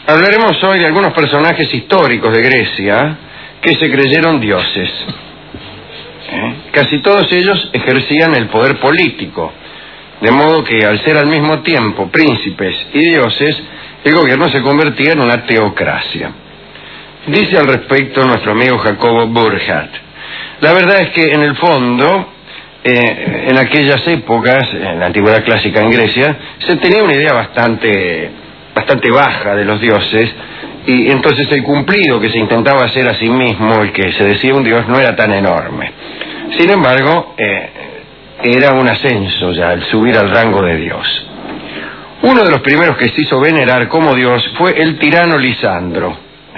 Hablaremos hoy de algunos personajes históricos de Grecia que se creyeron dioses. Casi todos ellos ejercían el poder político, de modo que al ser al mismo tiempo príncipes y dioses, el gobierno se convertía en una teocracia. Dice al respecto nuestro amigo Jacobo Burckhardt: la verdad es que en el fondo, en aquellas épocas, en la antigüedad clásica en Grecia, se tenía una idea bastante baja de los dioses, y entonces el cumplido que se intentaba hacer a sí mismo, el que se decía un dios, no era tan enorme. Sin embargo, era un ascenso ya el subir al rango de dios. Uno de los primeros que se hizo venerar como dios fue el tirano Lisandro,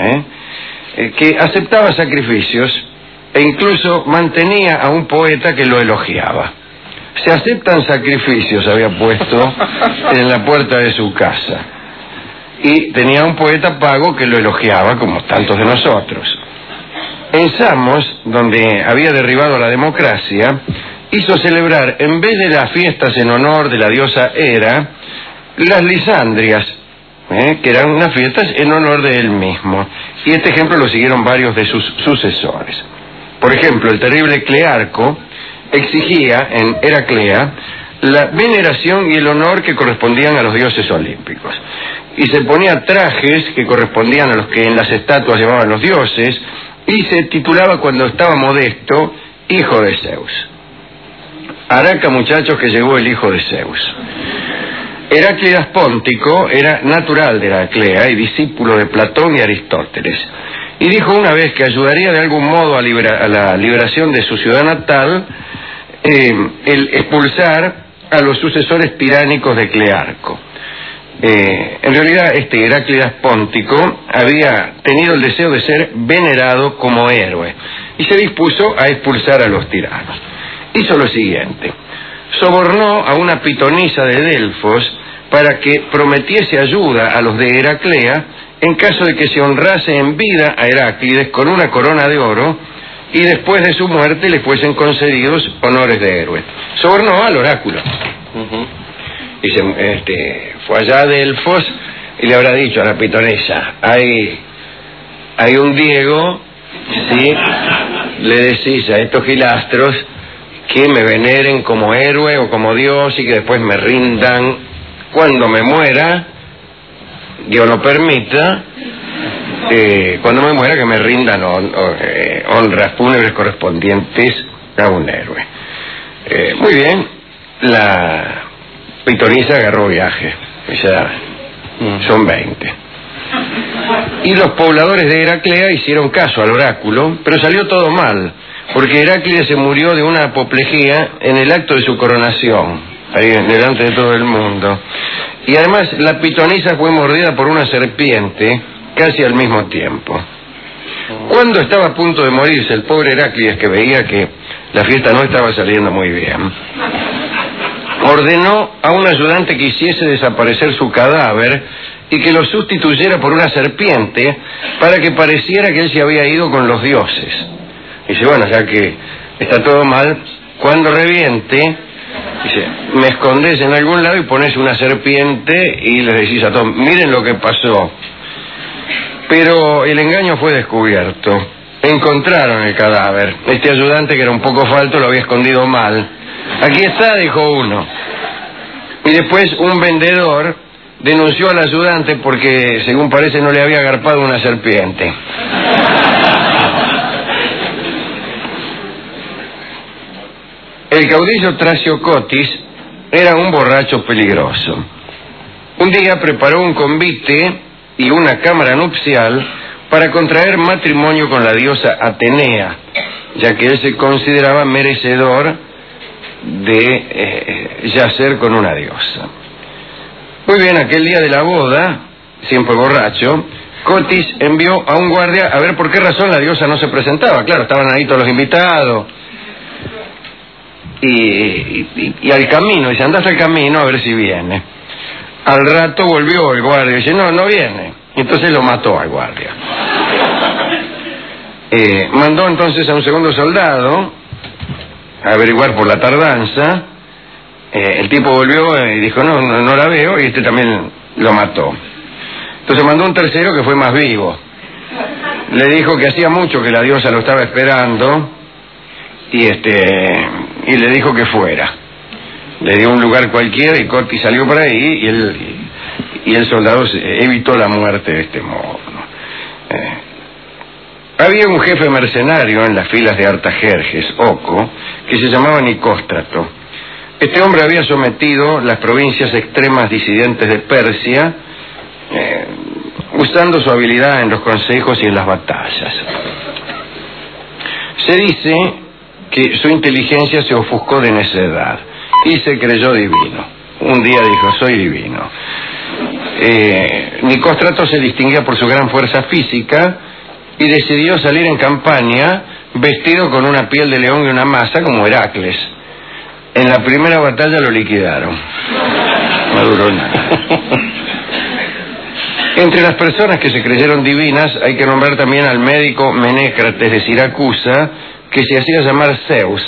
que aceptaba sacrificios e incluso mantenía a un poeta que lo elogiaba. Se aceptan sacrificios, había puesto en la puerta de su casa, y tenía un poeta pago que lo elogiaba, como tantos de nosotros. En Samos, donde había derribado la democracia, hizo celebrar, en vez de las fiestas en honor de la diosa Hera, las Lisandrias, que eran unas fiestas en honor de él mismo. Y este ejemplo lo siguieron varios de sus sucesores. Por ejemplo, el terrible Clearco exigía en Heraclea la veneración y el honor que correspondían a los dioses olímpicos, y se ponía trajes que correspondían a los que en las estatuas llevaban los dioses, y se titulaba, cuando estaba modesto, hijo de Zeus. Araca, muchachos, que llegó el hijo de Zeus. Heráclidas Póntico era natural de Heraclea y discípulo de Platón y Aristóteles, y dijo una vez que ayudaría de algún modo a la liberación de su ciudad natal, el expulsar a los sucesores tiránicos de Clearco. En realidad, este Heráclidas Póntico había tenido el deseo de ser venerado como héroe y se dispuso a expulsar a los tiranos. Hizo lo siguiente: sobornó a una pitonisa de Delfos para que prometiese ayuda a los de Heraclea en caso de que se honrase en vida a Heráclides con una corona de oro, y después de su muerte le fuesen concedidos honores de héroe. Sobornó al oráculo. Dice, fue allá a Delfos y le habrá dicho a la pitonisa: hay un Diego, ¿sí? Le decís a estos gilastros que me veneren como héroe o como dios y que después me rindan cuando me muera, Dios lo permita, cuando me muera, que me rindan honras fúnebres correspondientes a un héroe. Muy bien, la pitonisa agarró viaje, ya son 20. Y los pobladores de Heraclea hicieron caso al oráculo, pero salió todo mal, porque Heraclides se murió de una apoplejía en el acto de su coronación, ahí delante de todo el mundo. Y además la pitonisa fue mordida por una serpiente casi al mismo tiempo. Cuando estaba a punto de morirse el pobre Heraclides, que veía que la fiesta no estaba saliendo muy bien, ordenó a un ayudante que hiciese desaparecer su cadáver y que lo sustituyera por una serpiente para que pareciera que él se había ido con los dioses. Dice, bueno, ya que está todo mal, cuando reviente, dice, me escondes en algún lado y pones una serpiente y les decís a todos, miren lo que pasó. Pero el engaño fue descubierto. Encontraron el cadáver. Este ayudante, que era un poco falto, lo había escondido mal. Aquí está, dijo uno. Y después un vendedor denunció al ayudante porque, según parece, no le había agarpado una serpiente. El caudillo Tracio Cotis era un borracho peligroso. Un día preparó un convite y una cámara nupcial para contraer matrimonio con la diosa Atenea, ya que él se consideraba merecedor de yacer con una diosa. Muy bien, aquel día de la boda, siempre borracho, Cotis envió a un guardia a ver por qué razón la diosa no se presentaba. Claro, estaban ahí todos los invitados. Y al camino, dice, andás al camino a ver si viene. Al rato volvió el guardia y dice, no viene. Y entonces lo mató al guardia. Mandó entonces a un segundo soldado a averiguar por la tardanza. El tipo volvió y dijo, no la veo, y este también lo mató. Entonces mandó un tercero que fue más vivo. Le dijo que hacía mucho que la diosa lo estaba esperando y le dijo que fuera. Le dio un lugar cualquiera y Corti salió por ahí y el soldado evitó la muerte de este modo, ¿no? Había un jefe mercenario en las filas de Artajerjes, Oco, que se llamaba Nicóstrato. Este hombre había sometido las provincias extremas disidentes de Persia, usando su habilidad en los consejos y en las batallas. Se dice que su inteligencia se ofuscó de necedad y se creyó divino. Un día dijo, soy divino. Nicóstrato se distinguía por su gran fuerza física y decidió salir en campaña vestido con una piel de león y una masa como Heracles. En la primera batalla lo liquidaron. No duró nada. Entre las personas que se creyeron divinas hay que nombrar también al médico Menécrates de Siracusa, que se hacía llamar Zeus.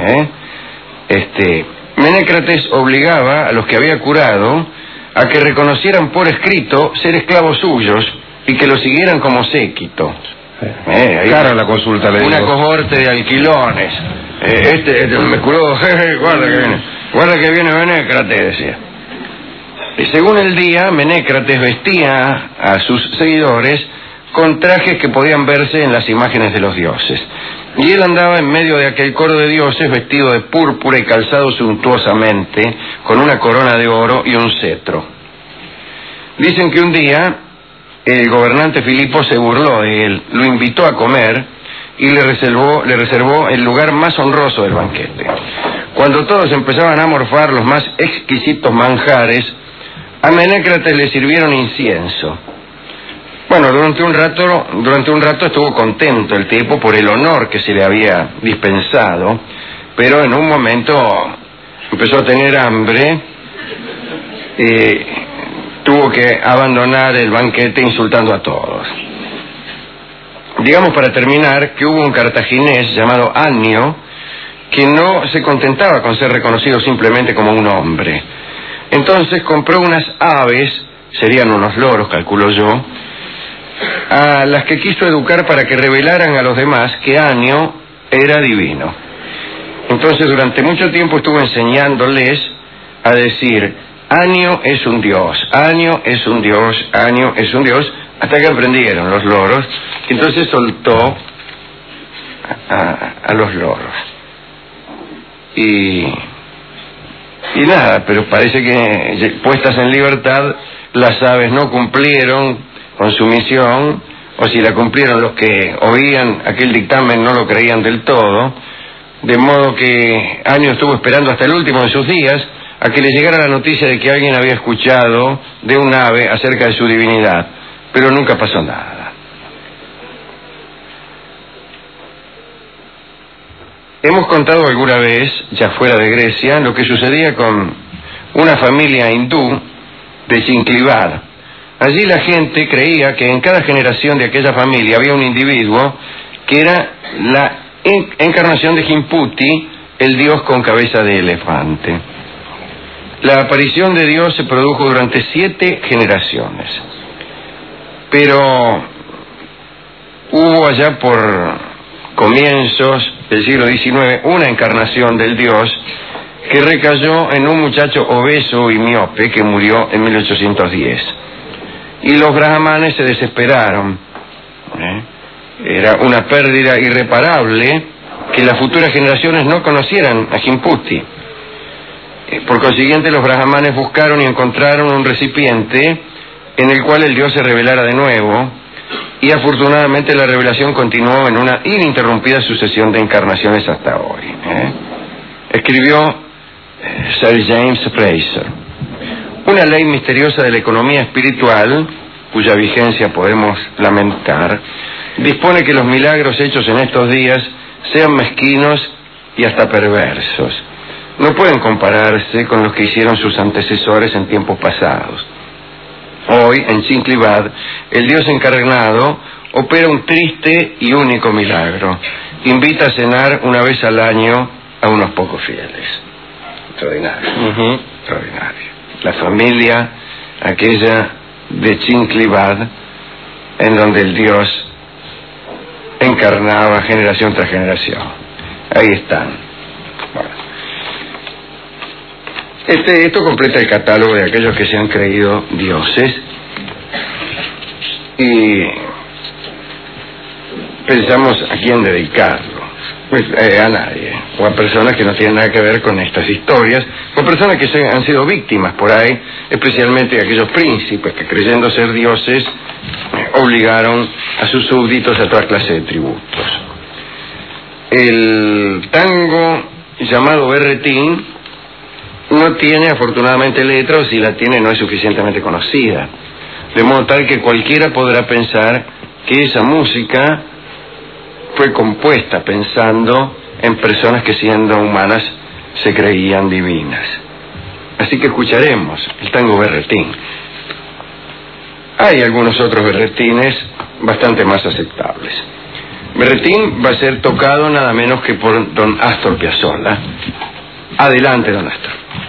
Menécrates obligaba a los que había curado a que reconocieran por escrito ser esclavos suyos y que lo siguieran como séquito. Cara la consulta, le digo. Una cohorte de alquilones. Me curó, guarda que viene Menécrates, decía. Y según el día, Menécrates vestía a sus seguidores con trajes que podían verse en las imágenes de los dioses. Y él andaba en medio de aquel coro de dioses vestido de púrpura y calzado suntuosamente, con una corona de oro y un cetro. Dicen que un día el gobernante Filipo se burló de él, lo invitó a comer y le reservó el lugar más honroso del banquete. Cuando todos empezaban a morfar los más exquisitos manjares, a Menécrates le sirvieron incienso. Bueno, durante un rato estuvo contento el tipo por el honor que se le había dispensado, pero en un momento empezó a tener hambre y tuvo que abandonar el banquete insultando a todos. Digamos, para terminar, que hubo un cartaginés llamado Annio que no se contentaba con ser reconocido simplemente como un hombre. Entonces compró unas aves, serían unos loros, calculo yo, a las que quiso educar para que revelaran a los demás que Annio era divino. Entonces durante mucho tiempo estuvo enseñándoles a decir: Annio es un dios, Annio es un dios, Annio es un dios, hasta que aprendieron los loros. Entonces soltó a los loros. Y nada, pero parece que puestas en libertad, las aves no cumplieron con su misión, o si la cumplieron, los que oían aquel dictamen no lo creían del todo, de modo que Annio estuvo esperando hasta el último de sus días a que le llegara la noticia de que alguien había escuchado de un ave acerca de su divinidad, pero nunca pasó nada. Hemos contado alguna vez, ya fuera de Grecia, lo que sucedía con una familia hindú de Sinclivad. Allí la gente creía que en cada generación de aquella familia había un individuo que era la encarnación de Jimputi, el dios con cabeza de elefante. La aparición de Dios se produjo durante 7 generaciones. Pero hubo allá por comienzos del siglo XIX una encarnación del Dios que recayó en un muchacho obeso y miope que murió en 1810. Y los brahmanes se desesperaron. Era una pérdida irreparable que las futuras generaciones no conocieran a Jimputi. Por consiguiente, los brahmanes buscaron y encontraron un recipiente en el cual el Dios se revelara de nuevo, y afortunadamente la revelación continuó en una ininterrumpida sucesión de encarnaciones hasta hoy. Escribió Sir James Fraser: una ley misteriosa de la economía espiritual, cuya vigencia podemos lamentar, dispone que los milagros hechos en estos días sean mezquinos y hasta perversos. No pueden compararse con los que hicieron sus antecesores en tiempos pasados. Hoy, en Sinclivad, el Dios encarnado opera un triste y único milagro. Invita a cenar una vez al año a unos pocos fieles. Extraordinario. Extraordinario. La familia, aquella de Chinklibad, en donde el Dios encarnaba generación tras generación. Ahí están. Bueno. Esto completa el catálogo de aquellos que se han creído dioses, y pensamos a quién dedicarlo. Pues, a nadie, o a personas que no tienen nada que ver con estas historias, o a personas que han sido víctimas por ahí, especialmente aquellos príncipes que, creyendo ser dioses, obligaron a sus súbditos a toda clase de tributos. El tango llamado berretín no tiene afortunadamente letra, o si la tiene no es suficientemente conocida, de modo tal que cualquiera podrá pensar que esa música fue compuesta pensando en personas que, siendo humanas, se creían divinas. Así que escucharemos el tango berretín. Hay algunos otros berretines bastante más aceptables. Berretín va a ser tocado nada menos que por don Astor Piazzolla. Adelante, don Astor.